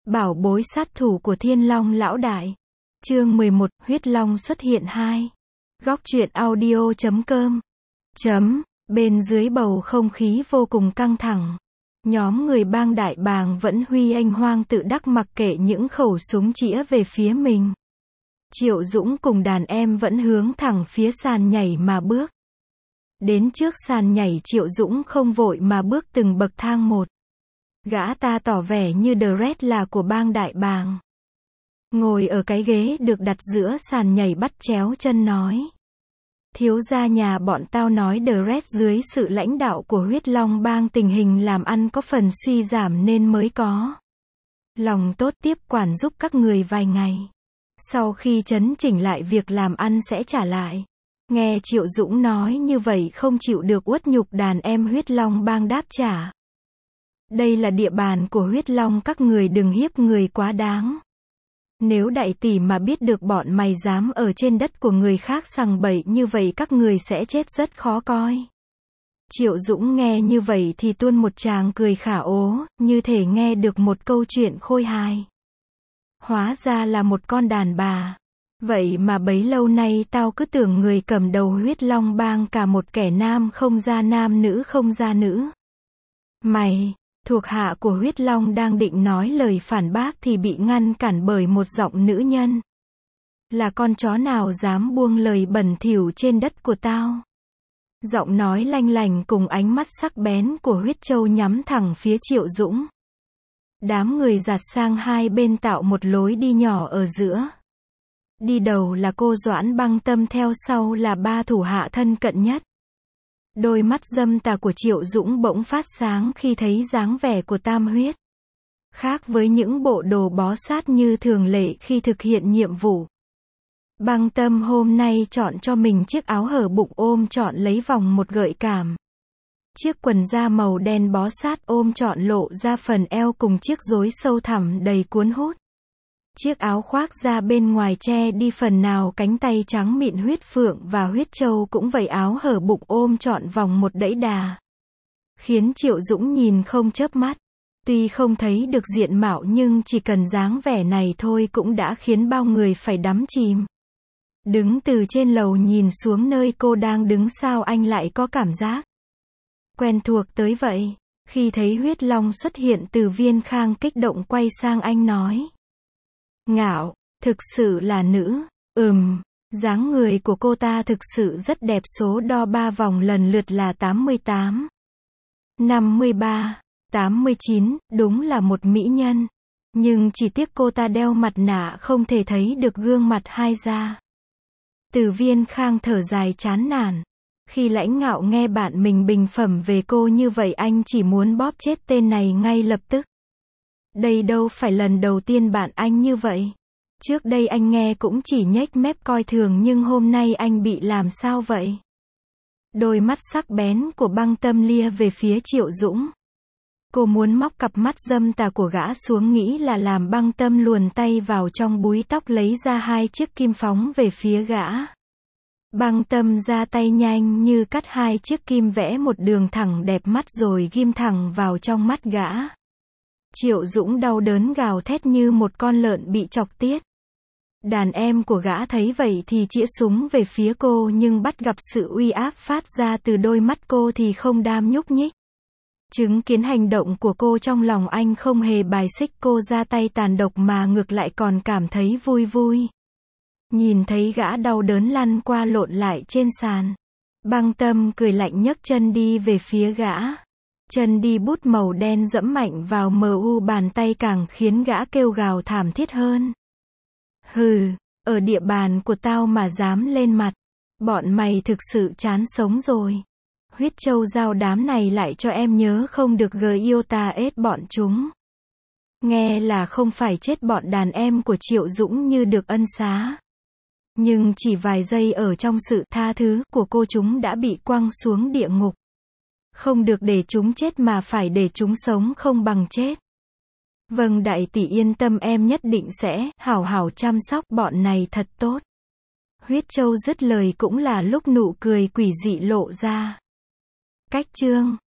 Bảo bối sát thủ của Thiên Long lão đại. Chương 11, huyết long xuất hiện 2. Góc truyện audio.com. Bên dưới bầu không khí vô cùng căng thẳng. Nhóm người bang đại bàng vẫn huy anh hoang tự đắc mặc kệ những khẩu súng chĩa về phía mình. Triệu Dũng cùng đàn em vẫn hướng thẳng phía sàn nhảy mà bước. Đến trước sàn nhảy Triệu Dũng không vội mà bước từng bậc thang một. Gã ta tỏ vẻ như Dredd là của bang đại bàng. Ngồi ở cái ghế được đặt giữa sàn nhảy bắt chéo chân nói. Thiếu gia nhà bọn tao nói Dredd dưới sự lãnh đạo của huyết long bang tình hình làm ăn có phần suy giảm nên mới có lòng tốt tiếp quản giúp các người vài ngày. Sau khi chấn chỉnh lại việc làm ăn sẽ trả lại. Nghe Triệu Dũng nói như vậy không chịu được uất nhục đàn em huyết long bang đáp trả. Đây là địa bàn của huyết long, các người đừng hiếp người quá đáng. Nếu đại tỷ mà biết được bọn mày dám ở trên đất của người khác sằng bậy như vậy các người sẽ chết rất khó coi. Triệu Dũng nghe như vậy thì tuôn một tràng cười khả ố, như thể nghe được một câu chuyện khôi hài. Hóa ra là một con đàn bà. Vậy mà bấy lâu nay tao cứ tưởng người cầm đầu huyết long bang cả một kẻ nam không ra nam nữ không ra nữ. Mày, thuộc hạ của huyết long đang định nói lời phản bác thì bị ngăn cản bởi một giọng nữ nhân. Là con chó nào dám buông lời bẩn thỉu trên đất của tao? Giọng nói lanh lành cùng ánh mắt sắc bén của huyết châu nhắm thẳng phía Triệu Dũng. Đám người giạt sang hai bên tạo một lối đi nhỏ ở giữa. Đi đầu là cô Doãn Băng Tâm, theo sau là ba thủ hạ thân cận nhất. Đôi mắt dâm tà của Triệu Dũng bỗng phát sáng khi thấy dáng vẻ của Tam Huyết. Khác với những bộ đồ bó sát như thường lệ khi thực hiện nhiệm vụ. Băng Tâm hôm nay chọn cho mình chiếc áo hở bụng ôm trọn lấy vòng một gợi cảm. Chiếc quần da màu đen bó sát ôm trọn lộ ra phần eo cùng chiếc rối sâu thẳm đầy cuốn hút. Chiếc áo khoác da bên ngoài che đi phần nào cánh tay trắng mịn huyết phượng và huyết châu cũng vậy, áo hở bụng ôm trọn vòng một đẫy đà. Khiến Triệu Dũng nhìn không chớp mắt. Tuy không thấy được diện mạo nhưng chỉ cần dáng vẻ này thôi cũng đã khiến bao người phải đắm chìm. Đứng từ trên lầu nhìn xuống nơi cô đang đứng sao anh lại có cảm giác quen thuộc tới vậy. Khi thấy huyết long xuất hiện Từ Viên Khang kích động quay sang anh nói. Ngạo, thực sự là nữ. Dáng người của cô ta thực sự rất đẹp, số đo 3 vòng lần lượt là 88, 53, 89, đúng là một mỹ nhân. Nhưng chỉ tiếc cô ta đeo mặt nạ không thể thấy được gương mặt hai da. Từ Viên Khang thở dài chán nản. Khi Lãnh Ngạo nghe bạn mình bình phẩm về cô như vậy anh chỉ muốn bóp chết tên này ngay lập tức. Đây đâu phải lần đầu tiên bạn anh như vậy. Trước đây anh nghe cũng chỉ nhếch mép coi thường nhưng hôm nay anh bị làm sao vậy? Đôi mắt sắc bén của Băng Tâm lia về phía Triệu Dũng. Cô muốn móc cặp mắt dâm tà của gã xuống, nghĩ là làm Băng Tâm luồn tay vào trong búi tóc lấy ra 2 chiếc kim phóng về phía gã. Băng Tâm ra tay nhanh như cắt 2 chiếc kim vẽ một đường thẳng đẹp mắt rồi ghim thẳng vào trong mắt gã. Triệu Dũng đau đớn gào thét như một con lợn bị chọc tiết. Đàn em của gã thấy vậy thì chĩa súng về phía cô nhưng bắt gặp sự uy áp phát ra từ đôi mắt cô thì không đam nhúc nhích. Chứng kiến hành động của cô trong lòng anh không hề bài xích cô ra tay tàn độc mà ngược lại còn cảm thấy vui vui. Nhìn thấy gã đau đớn lăn qua lộn lại trên sàn. Băng Tâm cười lạnh nhấc chân đi về phía gã. Chân đi bút màu đen dẫm mạnh vào mu bàn tay càng khiến gã kêu gào thảm thiết hơn. Hừ, ở địa bàn của tao mà dám lên mặt. Bọn mày thực sự chán sống rồi. Huyết châu giao đám này lại cho em nhớ không được Iota ết bọn chúng. Nghe là không phải chết bọn đàn em của Triệu Dũng như được ân xá. Nhưng chỉ vài giây ở trong sự tha thứ của cô chúng đã bị quăng xuống địa ngục. Không được để chúng chết mà phải để chúng sống không bằng chết. Vâng đại tỷ yên tâm, em nhất định sẽ hảo hảo chăm sóc bọn này thật tốt. Huyết châu dứt lời cũng là lúc nụ cười quỷ dị lộ ra. Cách chương